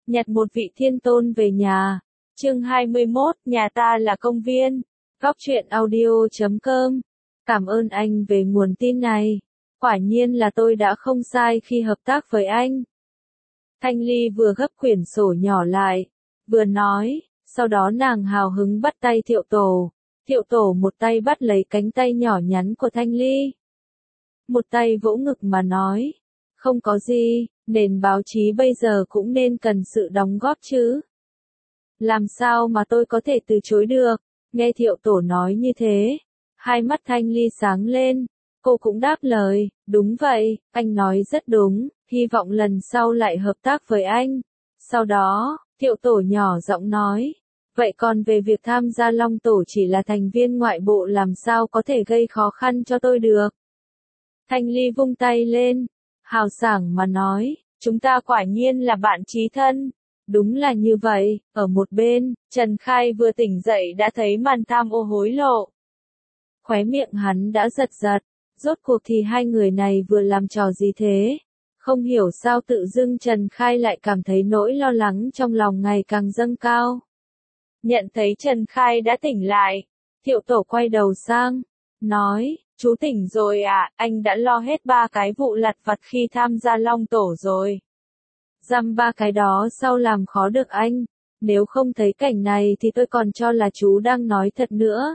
nhặt một vị thiên tôn về nhà. Chương 21, nhà ta là công viên. Góc truyện audio.com. Cảm ơn anh về nguồn tin này. Quả nhiên là tôi đã không sai khi hợp tác với anh. Thanh Ly vừa gấp quyển sổ nhỏ lại, vừa nói, sau đó nàng hào hứng bắt tay Thiệu Tổ. Thiệu Tổ một tay bắt lấy cánh tay nhỏ nhắn của Thanh Ly. Một tay vỗ ngực mà nói, không có gì, nền báo chí bây giờ cũng nên cần sự đóng góp chứ. Làm sao mà tôi có thể từ chối được, nghe Thiệu Tổ nói như thế. Hai mắt Thanh Ly sáng lên, cô cũng đáp lời, đúng vậy, anh nói rất đúng, hy vọng lần sau lại hợp tác với anh. Sau đó, Thiệu Tổ nhỏ giọng nói, vậy còn về việc tham gia Long Tổ chỉ là thành viên ngoại bộ làm sao có thể gây khó khăn cho tôi được. Thanh Ly vung tay lên, hào sảng mà nói, chúng ta quả nhiên là bạn chí thân. Đúng là như vậy, ở một bên, Trần Khai vừa tỉnh dậy đã thấy màn tham ô hối lộ. Khóe miệng hắn đã giật giật, rốt cuộc thì hai người này vừa làm trò gì thế? Không hiểu sao tự dưng Trần Khai lại cảm thấy nỗi lo lắng trong lòng ngày càng dâng cao. Nhận thấy Trần Khai đã tỉnh lại, Thiệu Tổ quay đầu sang, nói, chú tỉnh rồi à, anh đã lo hết 3 cái vụ lặt vặt khi tham gia Long Tổ rồi. Dăm 3 cái đó sao làm khó được anh, nếu không thấy cảnh này thì tôi còn cho là chú đang nói thật nữa.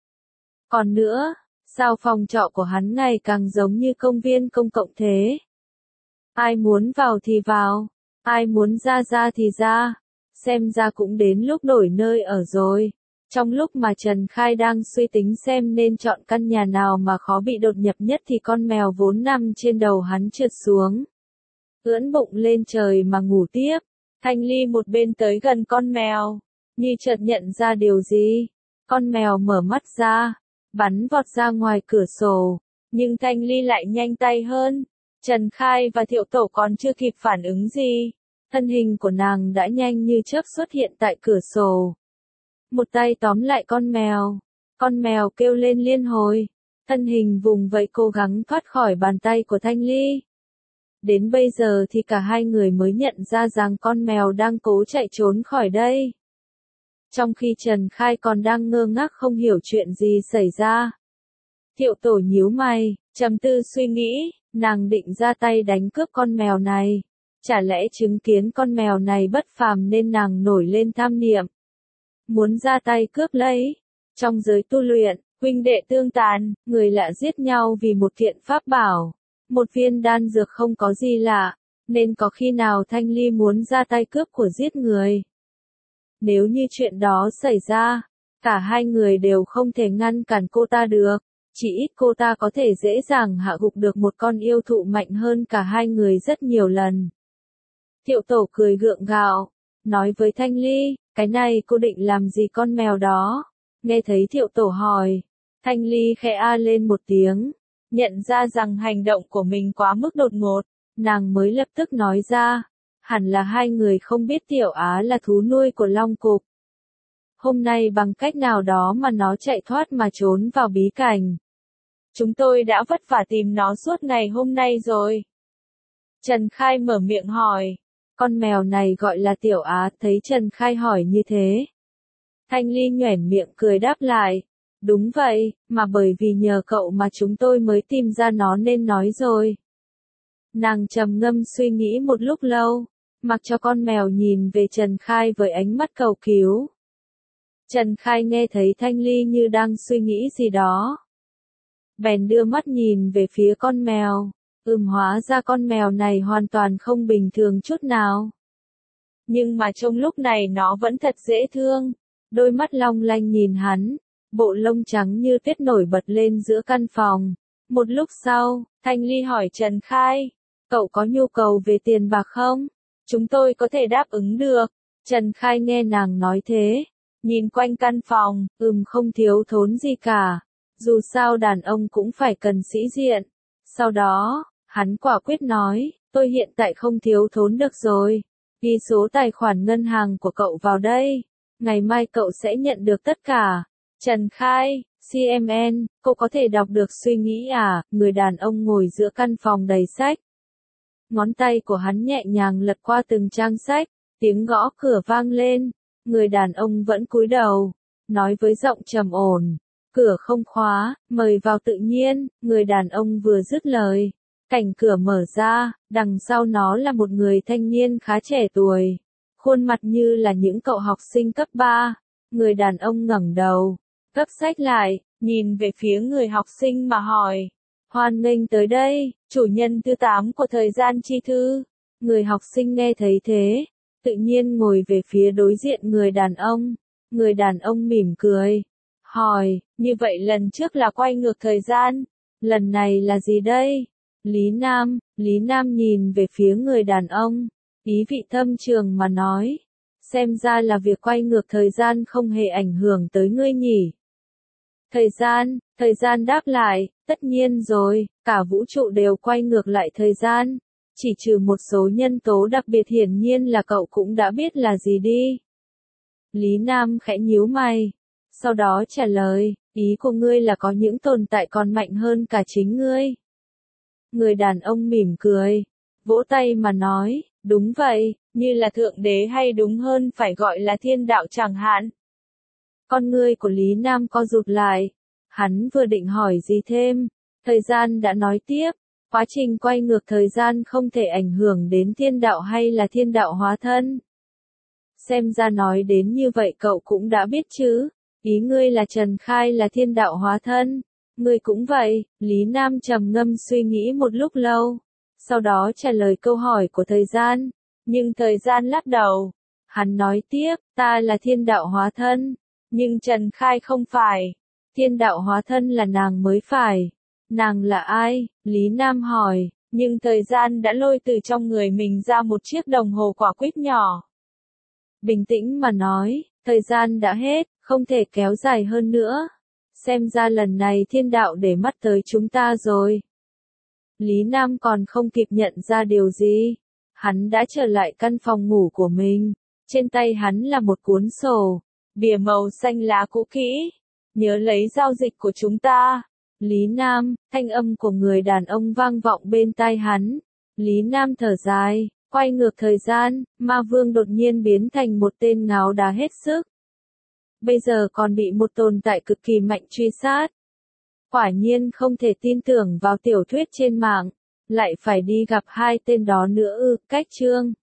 Còn nữa, sao phòng trọ của hắn ngày càng giống như công viên công cộng thế? Ai muốn vào thì vào, ai muốn ra thì ra, xem ra cũng đến lúc đổi nơi ở rồi. Trong lúc mà Trần Khai đang suy tính xem nên chọn căn nhà nào mà khó bị đột nhập nhất thì con mèo vốn nằm trên đầu hắn trượt xuống. Ưỡn bụng lên trời mà ngủ tiếp. Thanh Ly một bên tới gần con mèo, như chợt nhận ra điều gì. Con mèo mở mắt ra, bắn vọt ra ngoài cửa sổ, nhưng Thanh Ly lại nhanh tay hơn. Trần Khai và Thiệu Tổ còn chưa kịp phản ứng gì, thân hình của nàng đã nhanh như chớp xuất hiện tại cửa sổ. Một tay tóm lại con mèo kêu lên liên hồi, thân hình vùng vẫy cố gắng thoát khỏi bàn tay của Thanh Ly. Đến bây giờ thì cả hai người mới nhận ra rằng con mèo đang cố chạy trốn khỏi đây. Trong khi Trần Khai còn đang ngơ ngác không hiểu chuyện gì xảy ra. Thiệu Tổ nhíu mày, trầm tư suy nghĩ, nàng định ra tay đánh cướp con mèo này. Chả lẽ chứng kiến con mèo này bất phàm nên nàng nổi lên tham niệm. Muốn ra tay cướp lấy. Trong giới tu luyện, huynh đệ tương tàn, người lạ giết nhau vì một kiện pháp bảo. Một viên đan dược không có gì lạ, nên có khi nào Thanh Ly muốn ra tay cướp của giết người. Nếu như chuyện đó xảy ra, cả hai người đều không thể ngăn cản cô ta được, chỉ ít cô ta có thể dễ dàng hạ gục được một con yêu thụ mạnh hơn cả hai người rất nhiều lần. Thiệu Tổ cười gượng gạo, nói với Thanh Ly, cái này cô định làm gì con mèo đó? Nghe thấy Thiệu Tổ hỏi, Thanh Ly khẽ a lên một tiếng. Nhận ra rằng hành động của mình quá mức đột ngột, nàng mới lập tức nói ra, hẳn là hai người không biết Tiểu Á là thú nuôi của Long Cục. Hôm nay bằng cách nào đó mà nó chạy thoát mà trốn vào bí cảnh. Chúng tôi đã vất vả tìm nó suốt ngày hôm nay rồi. Trần Khai mở miệng hỏi, con mèo này gọi là Tiểu Á, thấy Trần Khai hỏi như thế. Thanh Ly nhoẻn miệng cười đáp lại. Đúng vậy, mà bởi vì nhờ cậu mà chúng tôi mới tìm ra nó nên nói rồi. Nàng trầm ngâm suy nghĩ một lúc lâu, mặc cho con mèo nhìn về Trần Khai với ánh mắt cầu cứu. Trần Khai nghe thấy Thanh Ly như đang suy nghĩ gì đó. Bèn đưa mắt nhìn về phía con mèo, hóa ra con mèo này hoàn toàn không bình thường chút nào. Nhưng mà trong lúc này nó vẫn thật dễ thương, đôi mắt long lanh nhìn hắn. Bộ lông trắng như tuyết nổi bật lên giữa căn phòng. Một lúc sau, Thanh Ly hỏi Trần Khai, cậu có nhu cầu về tiền bạc không? Chúng tôi có thể đáp ứng được. Trần Khai nghe nàng nói thế, nhìn quanh căn phòng, không thiếu thốn gì cả. Dù sao đàn ông cũng phải cần sĩ diện. Sau đó, hắn quả quyết nói, tôi hiện tại không thiếu thốn được rồi. Ghi số tài khoản ngân hàng của cậu vào đây. Ngày mai cậu sẽ nhận được tất cả. Trần Khai, CMN, cô có thể đọc được suy nghĩ à? Người đàn ông ngồi giữa căn phòng đầy sách. Ngón tay của hắn nhẹ nhàng lật qua từng trang sách, Tiếng gõ cửa vang lên, người đàn ông vẫn cúi đầu, nói với giọng trầm ổn, cửa không khóa, mời vào tự nhiên, người đàn ông vừa dứt lời. Cảnh cửa mở ra, đằng sau nó là một người thanh niên khá trẻ tuổi, khuôn mặt như là những cậu học sinh cấp 3. Người đàn ông ngẩng đầu, gấp sách lại, nhìn về phía người học sinh mà hỏi. Hoan nghênh tới đây, chủ nhân thứ 8 của thời gian chi thư. Người học sinh nghe thấy thế, tự nhiên ngồi về phía đối diện người đàn ông. Người đàn ông mỉm cười, hỏi, như vậy lần trước là quay ngược thời gian, lần này là gì đây? Lý Nam nhìn về phía người đàn ông, ý vị thâm trường mà nói, xem ra là việc quay ngược thời gian không hề ảnh hưởng tới ngươi nhỉ. Thời gian đáp lại, tất nhiên rồi, cả vũ trụ đều quay ngược lại thời gian, chỉ trừ một số nhân tố đặc biệt hiển nhiên là cậu cũng đã biết là gì đi. Lý Nam khẽ nhíu mày, sau đó trả lời, ý của ngươi là có những tồn tại còn mạnh hơn cả chính ngươi. Người đàn ông mỉm cười, vỗ tay mà nói, đúng vậy, như là thượng đế hay đúng hơn phải gọi là thiên đạo chẳng hạn. Con ngươi của Lý Nam co rụt lại, hắn vừa định hỏi gì thêm, thời gian đã nói tiếp, quá trình quay ngược thời gian không thể ảnh hưởng đến thiên đạo hay là thiên đạo hóa thân. Xem ra nói đến như vậy cậu cũng đã biết chứ, ý ngươi là Trần Khai là thiên đạo hóa thân. Ngươi cũng vậy, Lý Nam trầm ngâm suy nghĩ một lúc lâu, sau đó trả lời câu hỏi của thời gian, nhưng thời gian lắc đầu. Hắn nói tiếp, ta là thiên đạo hóa thân, nhưng Trần Khai không phải, thiên đạo hóa thân là nàng mới phải. Nàng là ai? Lý Nam hỏi, nhưng thời gian đã lôi từ trong người mình ra một chiếc đồng hồ quả quýt nhỏ. Bình tĩnh mà nói, thời gian đã hết, không thể kéo dài hơn nữa. Xem ra lần này thiên đạo để mắt tới chúng ta rồi. Lý Nam còn không kịp nhận ra điều gì. Hắn đã trở lại căn phòng ngủ của mình. Trên tay hắn là một cuốn sổ, bìa màu xanh lá cũ kỹ. Nhớ lấy giao dịch của chúng ta. Lý Nam, thanh âm của người đàn ông vang vọng bên tai hắn. Lý Nam thở dài, quay ngược thời gian, ma vương đột nhiên biến thành một tên ngáo đá hết sức. Bây giờ còn bị một tồn tại cực kỳ mạnh truy sát. Quả nhiên không thể tin tưởng vào tiểu thuyết trên mạng, lại phải đi gặp hai tên đó nữa ư, cách chương.